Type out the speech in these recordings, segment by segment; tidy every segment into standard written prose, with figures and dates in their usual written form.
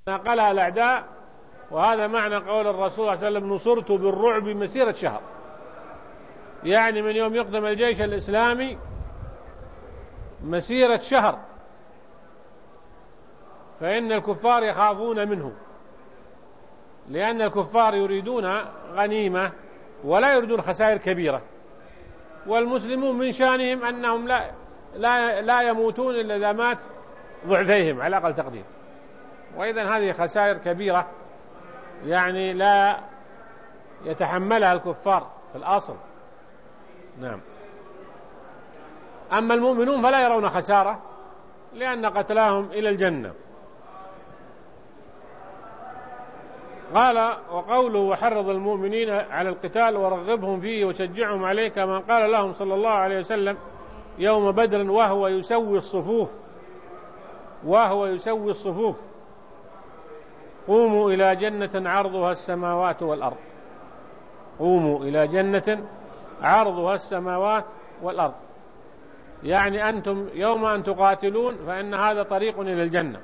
نقلها الأعداء. وهذا معنى قول الرسول صلى الله عليه وسلم: نصرت بالرعب مسيرة شهر، يعني من يوم يقدم الجيش الإسلامي مسيرة شهر، فإن الكفار يخافون منه، لأن الكفار يريدون غنيمة ولا يريدون خسائر كبيرة، والمسلمون من شانهم أنهم لا يموتون إلا إذا مات ضعفيهم على أقل تقدير، وإذن هذه خسائر كبيرة يعني لا يتحملها الكفار في الأصل. نعم. أما المؤمنون فلا يرون خسارة، لأن قتلاهم إلى الجنة. قال: وقوله: وحرض المؤمنين على القتال ورغبهم فيه وشجعهم عليه، كما قال لهم صلى الله عليه وسلم يوم بدر وهو يسوي الصفوف: قوموا إلى جنة عرضها السماوات والأرض. قوموا إلى جنة عرضها السماوات والأرض، يعني أنتم يوم أن تقاتلون فإن هذا طريق إلى الجنة.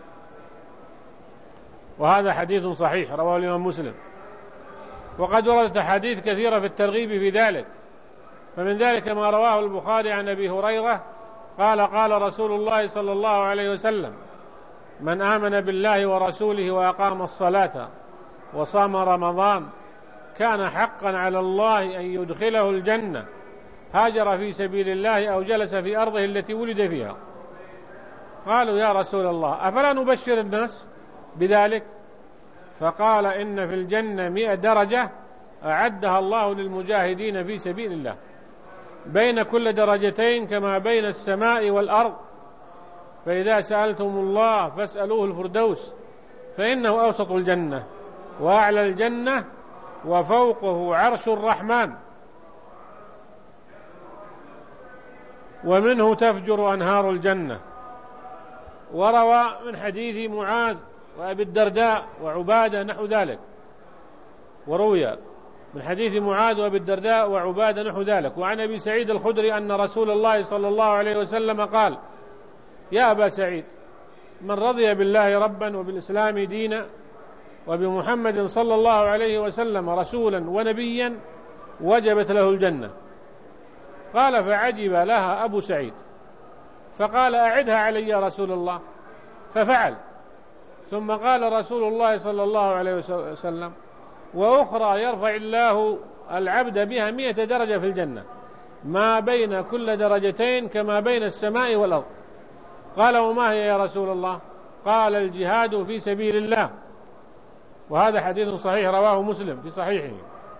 وهذا حديث صحيح رواه الإمام مسلم. وقد وردت أحاديث كثيرة في الترغيب في ذلك، فمن ذلك ما رواه البخاري عن أبي هريرة قال: قال رسول الله صلى الله عليه وسلم: من آمن بالله ورسوله وأقام الصلاة وصام رمضان كان حقا على الله أن يدخله الجنة، هاجر في سبيل الله أو جلس في أرضه التي ولد فيها. قالوا: يا رسول الله، أفلا نبشر الناس بذلك؟ فقال: إن في الجنة 100 درجة أعدها الله للمجاهدين في سبيل الله، بين كل درجتين كما بين السماء والأرض، فإذا سألتم الله فاسألوه الفردوس، فإنه أوسط الجنة وأعلى الجنة وفوقه عرش الرحمن، ومنه تفجر أنهار الجنة. وروى من حديث معاذ وأبي الدرداء وعبادة نحو ذلك. وروي من حديث معاذ وأبي الدرداء وعبادة نحو ذلك. وعن أبي سعيد الخدري أن رسول الله صلى الله عليه وسلم قال: يا أبا سعيد، من رضي بالله ربا وبالإسلام دينا وبمحمد صلى الله عليه وسلم رسولا ونبيا وجبت له الجنة. قال: فعجب لها أبو سعيد، فقال: أعدها علي يا رسول الله، ففعل. ثم قال رسول الله صلى الله عليه وسلم: وأخرى يرفع الله العبد بها 100 درجة في الجنة، ما بين كل درجتين كما بين السماء والأرض. قال: وما هي يا رسول الله؟ قال: الجهاد في سبيل الله. وهذا حديث صحيح رواه مسلم في صحيحه.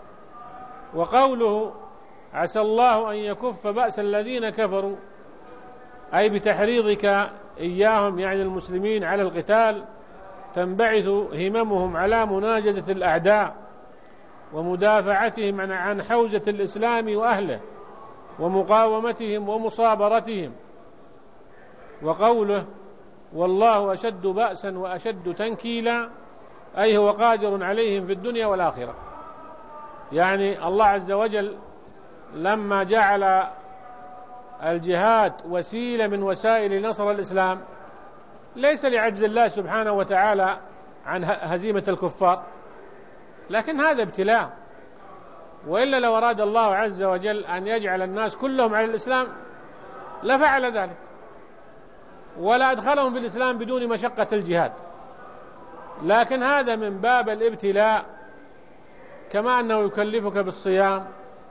وقوله: عسى الله أن يكف بأس الذين كفروا، أي بتحريضك إياهم يعني المسلمين على القتال تنبعث هممهم على مناجدة الأعداء ومدافعتهم عن حوزة الإسلام وأهله ومقاومتهم ومصابرتهم. وقوله: والله أشد بأسا وأشد تنكيلا، أي هو قادر عليهم في الدنيا والآخرة. يعني الله عز وجل لما جعل الجهاد وسيلة من وسائل نصر الإسلام ليس لعجز الله سبحانه وتعالى عن هزيمة الكفار، لكن هذا ابتلاء، وإلا لو أراد الله عز وجل أن يجعل الناس كلهم على الإسلام لفعل ذلك، ولا أدخلهم في الإسلام بدون مشقة الجهاد. لكن هذا من باب الابتلاء، كما أنه يكلفك بالصيام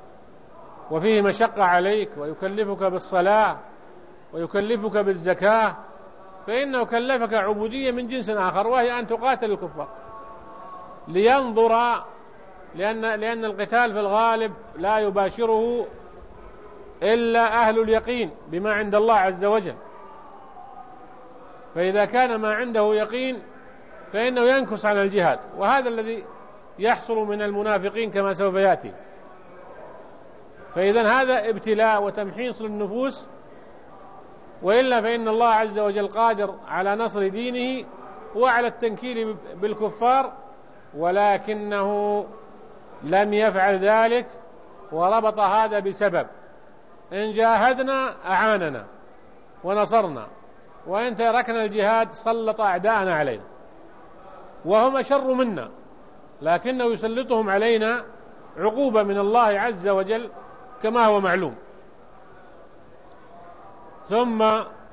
وفيه مشقة عليك، ويكلفك بالصلاة ويكلفك بالزكاة، فإنه كلفك عبودية من جنس آخر، وهي أن تقاتل الكفار لينظر، لأن القتال في الغالب لا يباشره إلا أهل اليقين بما عند الله عز وجل، فإذا كان ما عنده يقين فإنه ينكس على الجهاد، وهذا الذي يحصل من المنافقين كما سوف يأتي. فإذا هذا ابتلاء وتمحيص للنفوس، وإلا فإن الله عز وجل قادر على نصر دينه وعلى التنكيل بالكفار، ولكنه لم يفعل ذلك، وربط هذا بسبب: إن جاهدنا أعاننا ونصرنا، وإن تركنا الجهاد سلط أعداءنا علينا. وهم أشر منا، لكنه يسلطهم علينا عقوبة من الله عز وجل كما هو معلوم. ثم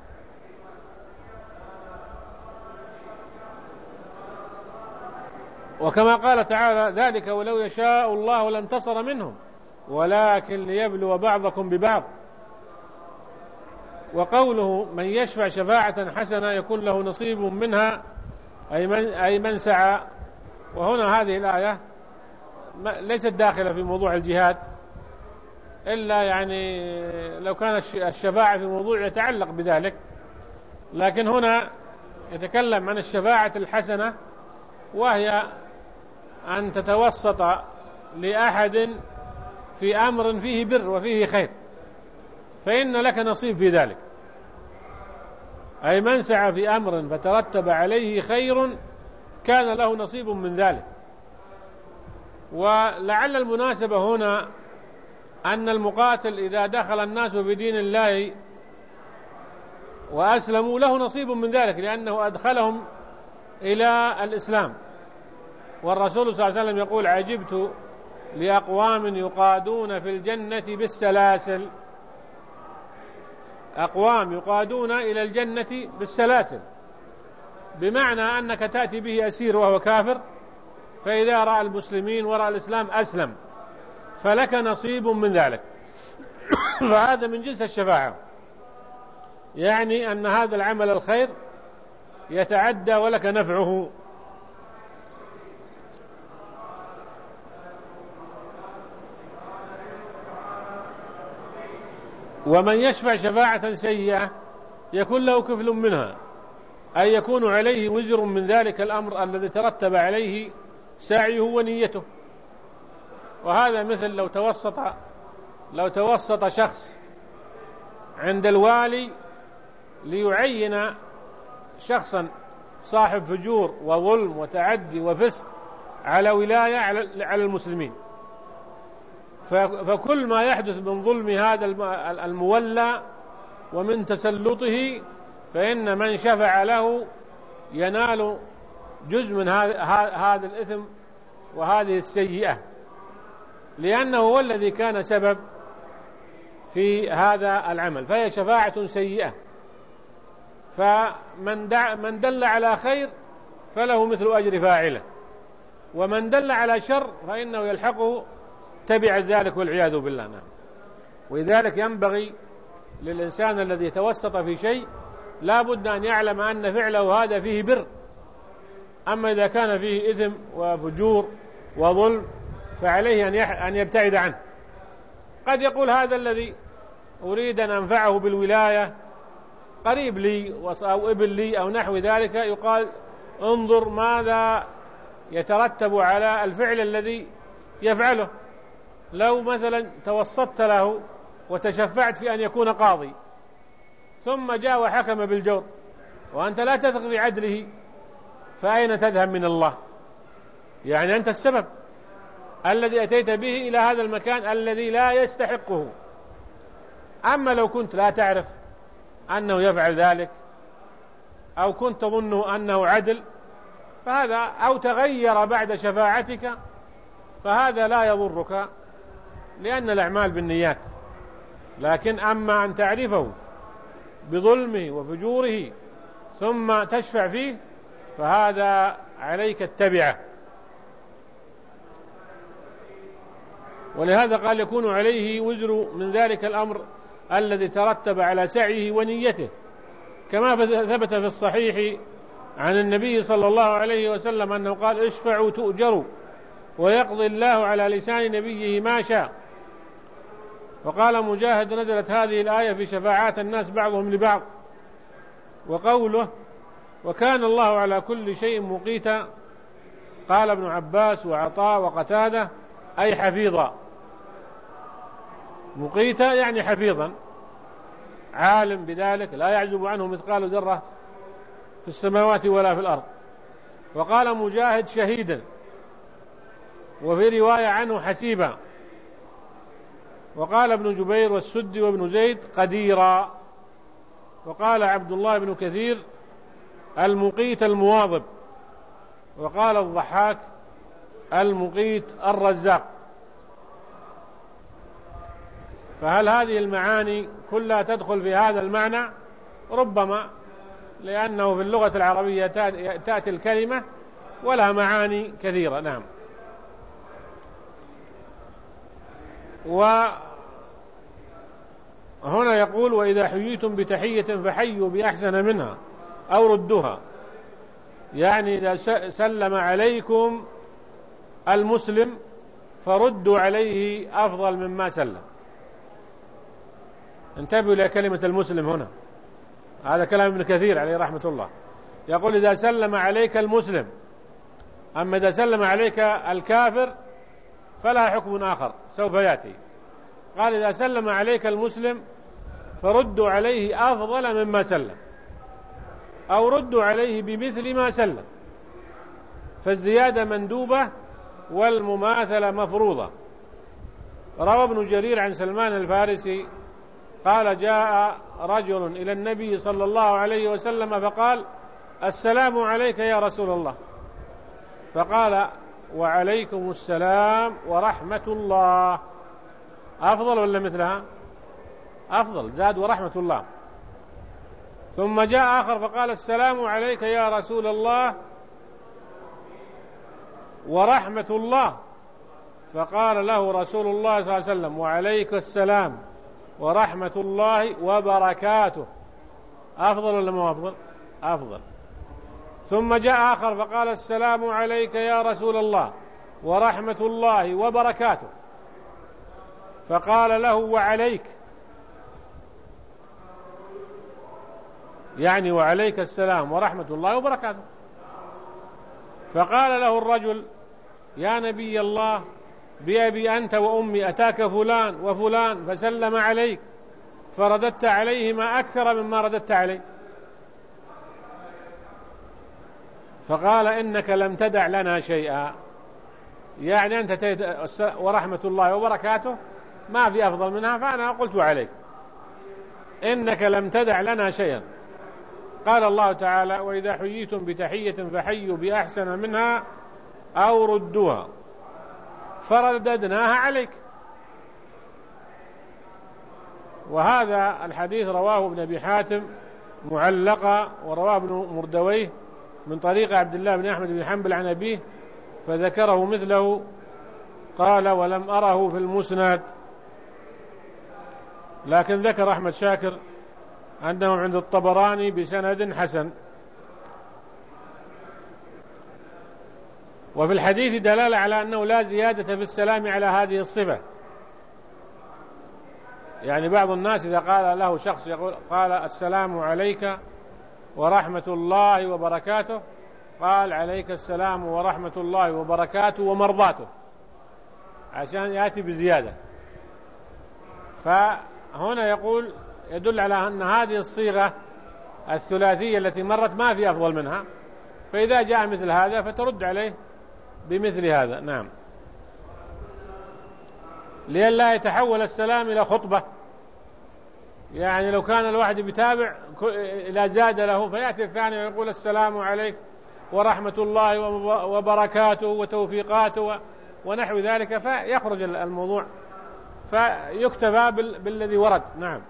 وكما قال تعالى: ذلك ولو يشاء الله لانتصر منهم ولكن ليبلو بعضكم ببعض. وقوله: من يشفع شفاعة حسنة يكون له نصيب منها، أي من سعى. وهنا هذه الآية ليست داخلة في موضوع الجهاد، إلا يعني لو كان الشفاعة في موضوع يتعلق بذلك، لكن هنا يتكلم عن الشفاعة الحسنة، وهي أن تتوسط لأحد في أمر فيه بر وفيه خير، فإن لك نصيب في ذلك. أي من سعى في أمر فترتب عليه خير كان له نصيب من ذلك. ولعل المناسبة هنا أن المقاتل إذا دخل الناس في دين الله وأسلموا له نصيب من ذلك، لأنه أدخلهم إلى الإسلام. والرسول صلى الله عليه وسلم يقول: عجبت لأقوام يقادون في الجنة بالسلاسل. أقوام يقادون إلى الجنة بالسلاسل، بمعنى أنك تأتي به أسير وهو كافر، فإذا رأى المسلمين ورأى الإسلام أسلم، فلك نصيب من ذلك. فهذا من جنس الشفاعة، يعني أن هذا العمل الخير يتعدى ولك نفعه. ومن يشفع شفاعة سيئة يكون له كفل منها، أي يكون عليه وزر من ذلك الأمر الذي ترتب عليه سعيه ونيته. وهذا مثل لو توسط شخص عند الوالي ليعين شخصا صاحب فجور وظلم وتعدي وفسق على ولاية على المسلمين، فكل ما يحدث من ظلم هذا المولى ومن تسلطه، فإن من شفع له ينال جزء من هذا الإثم وهذه السيئة، لأنه هو الذي كان سبب في هذا العمل، فهي شفاعة سيئة. فمن دل على خير فله مثل أجر فاعله، ومن دل على شر فإنه يلحقه تبع ذلك والعياذ بالله. نعم. ولذلك ينبغي للإنسان الذي يتوسط في شيء لا بد أن يعلم أن فعله هذا فيه بر، أما إذا كان فيه إثم وفجور وظلم فعليه أن يبتعد عنه. قد يقول: هذا الذي أريد أن أنفعه بالولاية قريب لي أو ابن لي أو نحو ذلك، يقال: انظر ماذا يترتب على الفعل الذي يفعله. لو مثلا توسطت له وتشفعت في أن يكون قاضي، ثم جاء وحكم بالجور وأنت لا تثق في عدله، فأين تذهب من الله؟ يعني أنت السبب الذي أتيت به إلى هذا المكان الذي لا يستحقه. أما لو كنت لا تعرف أنه يفعل ذلك، أو كنت تظن أنه عدل، فهذا أو تغير بعد شفاعتك، فهذا لا يضرك، لأن الأعمال بالنيات. لكن أما أن تعرفه بظلمه وفجوره ثم تشفع فيه، فهذا عليك التبعة. ولهذا قال: يكون عليه وزر من ذلك الأمر الذي ترتب على سعيه ونيته، كما ثبت في الصحيح عن النبي صلى الله عليه وسلم أنه قال: اشفعوا تؤجروا ويقضي الله على لسان نبيه ما شاء. وقال مجاهد: نزلت هذه الآية في شفاعات الناس بعضهم لبعض. وقوله: وكان الله على كل شيء مقيتا، قال ابن عباس وعطاء وقتادة: أي حفيظا. مقيتا يعني حفيظا، عالم بذلك، لا يعزب عنه مثقال ذرة في السماوات ولا في الأرض. وقال مجاهد: شهيدا، وفي رواية عنه حسيبا. وقال ابن جبير والسدي وابن زيد: قديرا. وقال عبد الله بن كثير: المقيت المواظب. وقال الضحاك المقيت الرزاق. فهل هذه المعاني كلها تدخل في هذا المعنى؟ ربما، لأنه في اللغة العربية تأتي الكلمة ولها معاني كثيرة. نعم. وهنا يقول: وإذا حييتم بتحية فحيوا بأحسن منها أو ردوها، يعني إذا سلم عليكم المسلم فردوا عليه أفضل مما سلم. انتبهوا إلى كلمة المسلم هنا، هذا كلام ابن كثير عليه رحمة الله. يقول: إذا سلم عليك المسلم، أما إذا سلم عليك الكافر فلا حكم آخر سوف يأتي. قال: إذا سلم عليك المسلم فردوا عليه أفضل مما سلم، أو ردوا عليه بمثل ما سلم، فالزيادة مندوبة والمماثلة مفروضة. روى ابن جرير عن سلمان الفارسي قال: جاء رجل إلى النبي صلى الله عليه وسلم فقال: السلام عليك يا رسول الله. فقال: وعليكم السلام ورحمة الله. أفضل ولا مثلها؟ أفضل، زاد ورحمة الله. ثم جاء آخر فقال: السلام عليك يا رسول الله ورحمة الله. فقال له رسول الله صلى الله عليه وسلم: وعليك السلام ورحمة الله وبركاته. أفضل ولا ما أفضل؟ أفضل. ثم جاء آخر فقال: السلام عليك يا رسول الله ورحمة الله وبركاته. فقال له: وعليك، يعني وعليك السلام ورحمة الله وبركاته. فقال له الرجل: يا نبي الله، بأبي أنت وأمي، أتاك فلان وفلان فسلم عليك فرددت عليه ما أكثر مما رددت عليه. فقال: إنك لم تدع لنا شيئا، يعني أنت ورحمة الله وبركاته ما في أفضل منها، فأنا قلت عليك، إنك لم تدع لنا شيئا. قال الله تعالى: وإذا حييتم بتحية فحيوا بأحسن منها أو ردوها، فرددناها عليك. وهذا الحديث رواه ابن أبي حاتم معلقا، ورواه ابن مردويه من طريق عبد الله بن أحمد بن حنبل عن أبيه، فذكره مثله. قال: ولم أره في المسند، لكن ذكر أحمد شاكر أنه عند الطبراني بسند حسن. وفي الحديث دلالة على أنه لا زيادة في السلام على هذه الصفة. يعني بعض الناس إذا قال له شخص يقول قال: السلام عليك ورحمة الله وبركاته، قال: عليك السلام ورحمة الله وبركاته ومرضاته، عشان يأتي بزيادة. فهنا يقول يدل على أن هذه الصيغة الثلاثية التي مرت ما في أفضل منها، فإذا جاء مثل هذا فترد عليه بمثل هذا. نعم. لئلا يتحول السلام إلى خطبة، يعني لو كان الواحد بيتابع إذا زاد له فيأتي الثاني ويقول: السلام عليك ورحمة الله وبركاته وتوفيقاته ونحو ذلك، فيخرج الموضوع، فيكتفى بالذي ورد. نعم.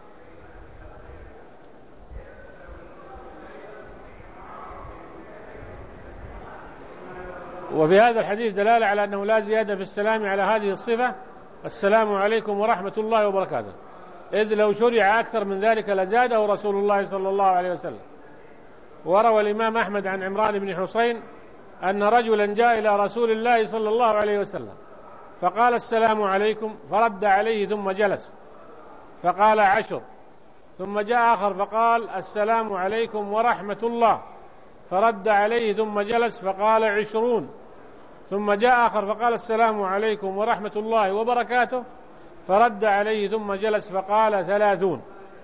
وفي هذا الحديث دلالة على أنه لا زيادة في السلام على هذه الصفة: السلام عليكم ورحمة الله وبركاته، إذ لو شرع أكثر من ذلك لزاده رسول الله صلى الله عليه وسلم. وروى الإمام أحمد عن عمران بن حسين أن رجلا جاء إلى رسول الله صلى الله عليه وسلم فقال: السلام عليكم، فرد عليه ثم جلس فقال: 10. ثم جاء آخر فقال: السلام عليكم ورحمة الله، فرد عليه ثم جلس فقال: 20. ثم جاء آخر فقال: السلام عليكم ورحمة الله وبركاته، فرد عليه ثم جلس فقال: 30.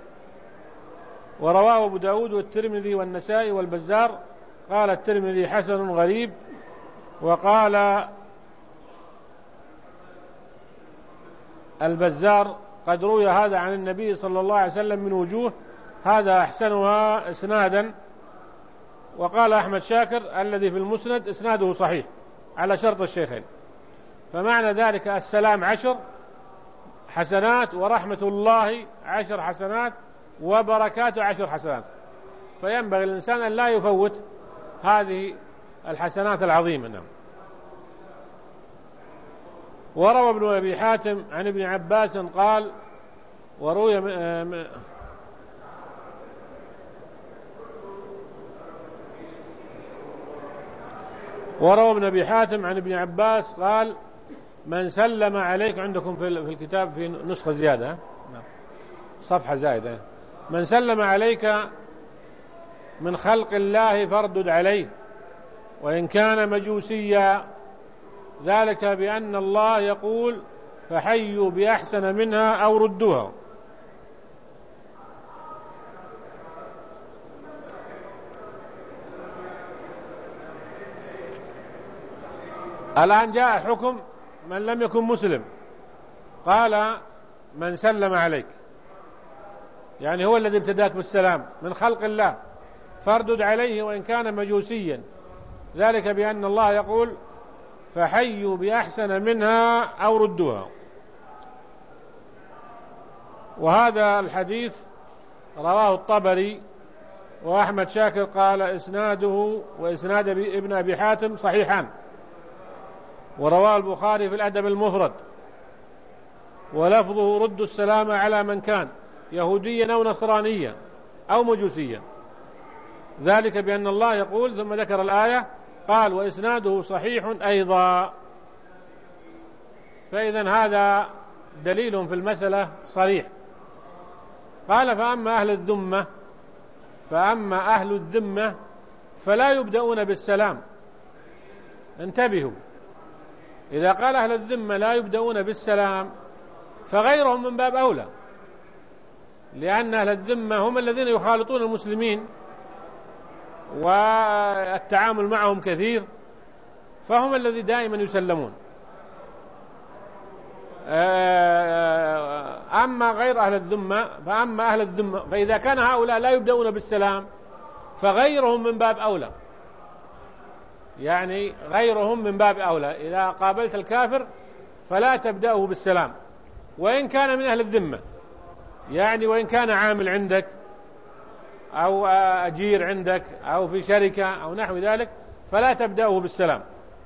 ورواه أبو داود والترمذي والنسائي والبزار. قال الترمذي: حسن غريب. وقال البزار: قد روي هذا عن النبي صلى الله عليه وسلم من وجوه، هذا أحسنها إسنادا وقال أحمد شاكر الذي في المسند إسناده صحيح على شرط الشيخين. فمعنى ذلك السلام 10 حسنات، ورحمة الله 10 حسنات، وبركاته 10 حسنات. فينبغي الإنسان أن لا يفوت هذه الحسنات العظيمة. نعم. وروى ابن أبي حاتم عن ابن عباس قال وروي ابن أبي حاتم عن ابن عباس قال من سلم عليك، عندكم في الكتاب في نسخة زيادة صفحة زائدة، من سلم عليك من خلق الله فاردد عليه وإن كان مجوسيا، ذلك بأن الله يقول فحيوا بأحسن منها أو ردوها. الآن جاء حكم من لم يكن مسلم، قال من سلم عليك، يعني هو الذي ابتداك بالسلام من خلق الله، فاردد عليه وإن كان مجوسيا، ذلك بأن الله يقول فحيوا بأحسن منها أو ردوها. وهذا الحديث رواه الطبري، وأحمد شاكر قال إسناده وإسناد ابن أبي حاتم صحيحان، ورواه البخاري في الأدب المفرد، ولفظه رد السلام على من كان يهوديا أو نصرانيا أو مجوسيا، ذلك بأن الله يقول، ثم ذكر الآية قال وإسناده صحيح أيضا. فإذن هذا دليل في المسألة صريح. قال فأما أهل الذمة فلا يبدأون بالسلام. انتبهوا، إذا قال أهل الذمة لا يبدأون بالسلام فغيرهم من باب أولى، لأن أهل الذمة هم الذين يخالطون المسلمين والتعامل معهم كثير، فهم الذي دائما يسلمون. أما غير أهل الذمة فأما أهل الذمة، فإذا كان هؤلاء لا يبدأون بالسلام فغيرهم من باب أولى، يعني غيرهم من باب أولى. إذا قابلت الكافر فلا تبدأه بالسلام وإن كان من أهل الذمة، يعني وإن كان عامل عندك أو أجير عندك أو في شركة أو نحو ذلك، فلا تبدأه بالسلام.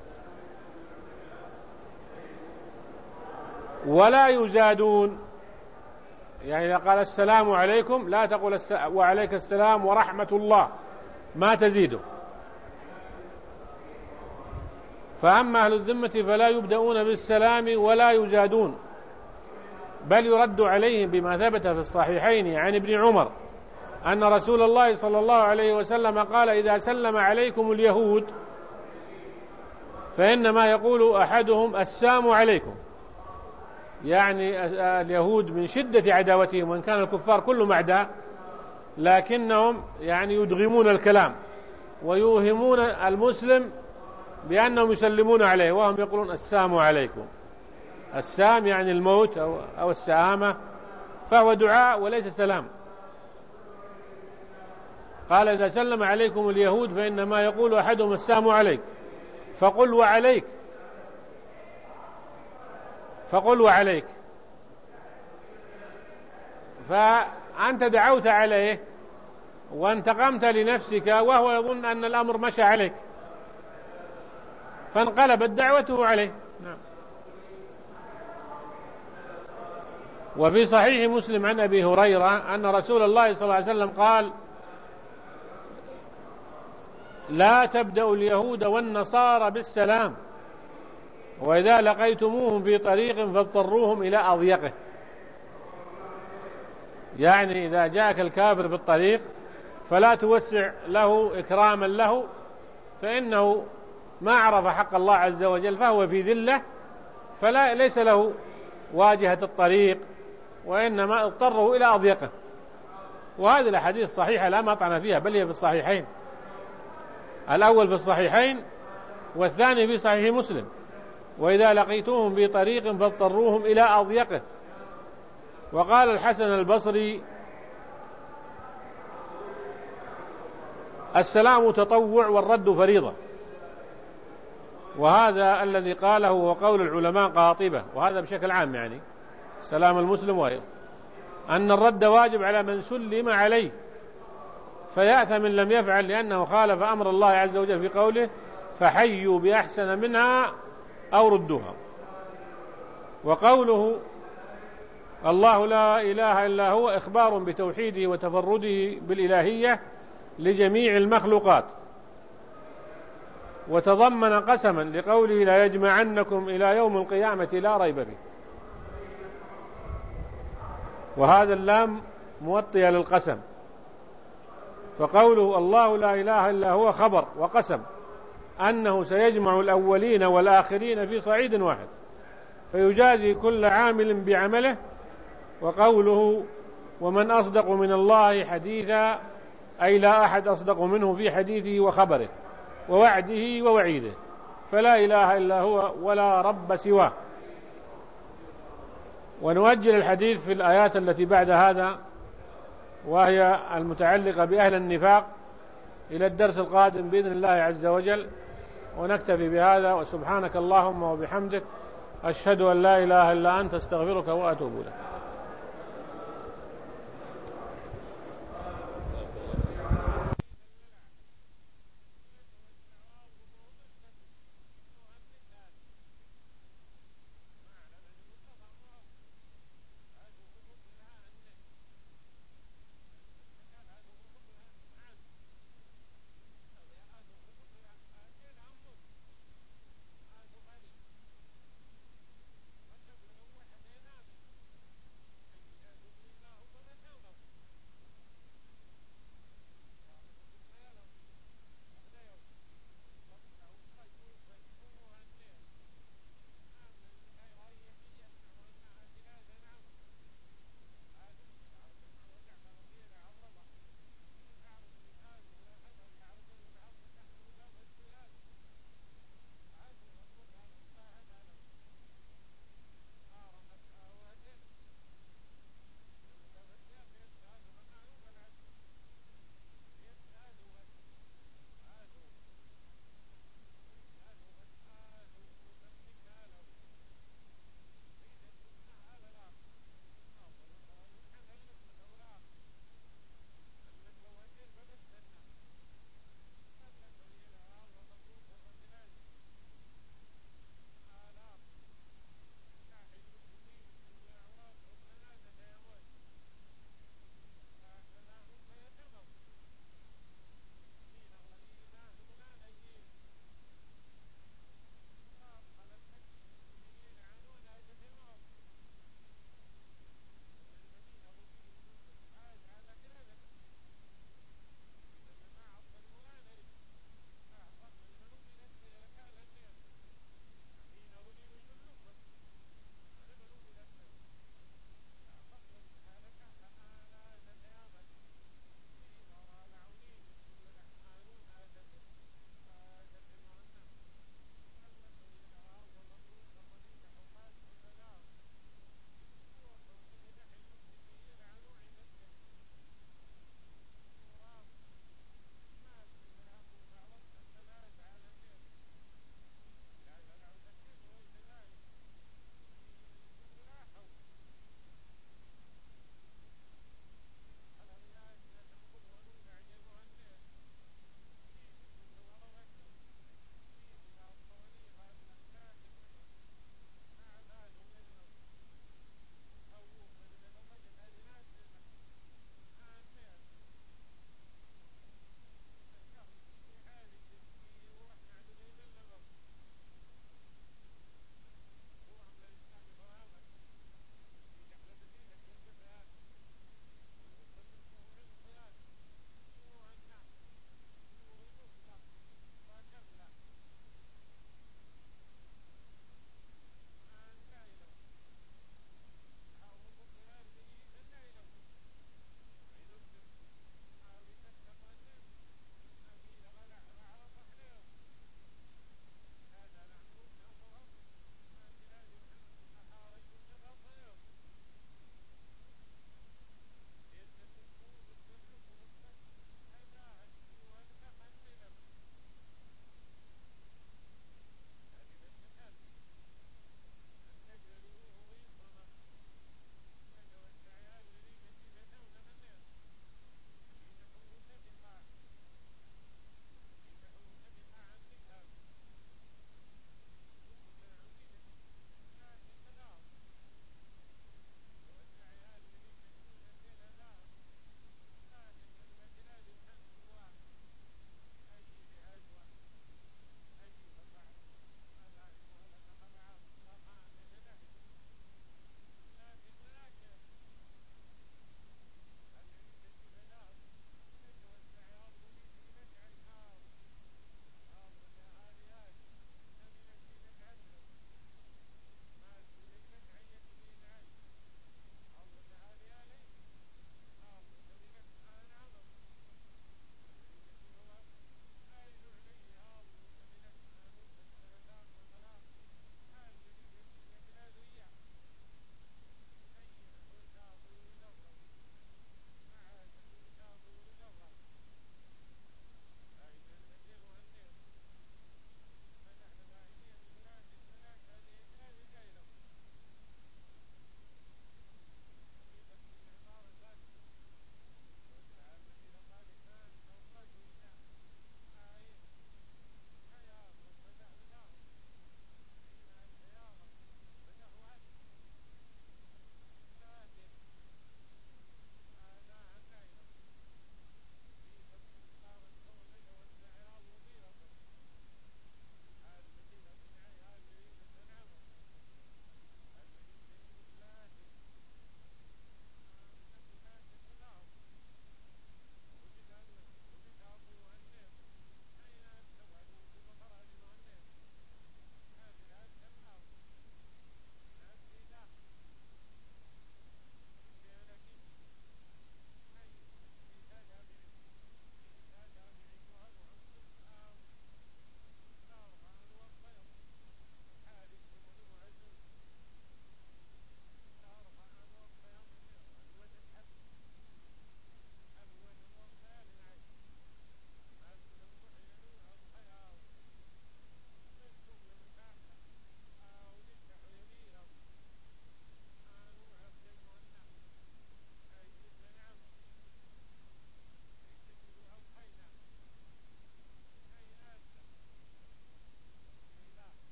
ولا يزادون، يعني إذا قال السلام عليكم لا تقول وعليك السلام ورحمة الله، ما تزيده. فأما أهل الذمة فلا يبدأون بالسلام ولا يزادون، بل يرد عليهم بما ثبت في الصحيحين عن ابن عمر أن رسول الله صلى الله عليه وسلم قال إذا سلم عليكم اليهود فإنما يقول أحدهم السلام عليكم، يعني اليهود من شدة عداوتهم، وإن كان الكفار كلهم أعداء، لكنهم يعني يدغمون الكلام ويوهمون المسلم بأنهم يسلمون عليه وهم يقولون السلام عليكم. السام يعني الموت أو السآمة، فهو دعاء وليس سلام. قال إذا سلم عليكم اليهود فإنما يقول أحدهم السلام عليك فقل وعليك. فأنت دعوت عليه وانتقمت لنفسك وهو يظن أن الأمر مشى عليك، فانقلبت دعوته عليه. نعم. وفي صحيح مسلم عن أبي هريرة أن رسول الله صلى الله عليه وسلم قال لا تبدأوا اليهود والنصارى بالسلام، وإذا لقيتموهم في طريق فاضطروهم إلى أضيقه. يعني إذا جاءك الكافر في الطريق فلا توسع له إكراما له، فإنه ما عرف حق الله عز وجل، فهو في ذلة، ليس له واجهة الطريق، وإنما اضطره إلى أضيقه. وهذه الحديث صحيحة لا مطعن فيها، بل هي في الصحيحين، الأول في الصحيحين والثاني في صحيح مسلم، وإذا لقيتوهم في طريق فاضطروهم إلى أضيقه. وقال الحسن البصري السلام تطوع والرد فريضة، وهذا الذي قاله هو قول العلماء قاطبة، وهذا بشكل عام يعني سلام المسلم وغيره، أن الرد واجب على من سلم عليه، فيأثم من لم يفعل لأنه خالف أمر الله عز وجل في قوله فحيوا بأحسن منها أو ردوها. وقوله الله لا إله إلا هو إخبار بتوحيده وتفرده بالإلهية لجميع المخلوقات، وتضمن قسما لقوله لا يجمعنكم إلى يوم القيامة لا ريب فيه، وهذا اللام موطية للقسم، فقوله الله لا إله إلا هو خبر وقسم أنه سيجمع الأولين والآخرين في صعيد واحد فيجازي كل عامل بعمله. وقوله ومن أصدق من الله حديثا أي لا أحد أصدق منه في حديثه وخبره ووعده ووعيده، فلا إله إلا هو ولا رب سواه. ونؤجل الحديث في الآيات التي بعد هذا وهي المتعلقة بأهل النفاق إلى الدرس القادم بإذن الله عز وجل، ونكتفي بهذا، وسبحانك اللهم وبحمدك أشهد أن لا إله إلا أنت استغفرك وأتوب إليك.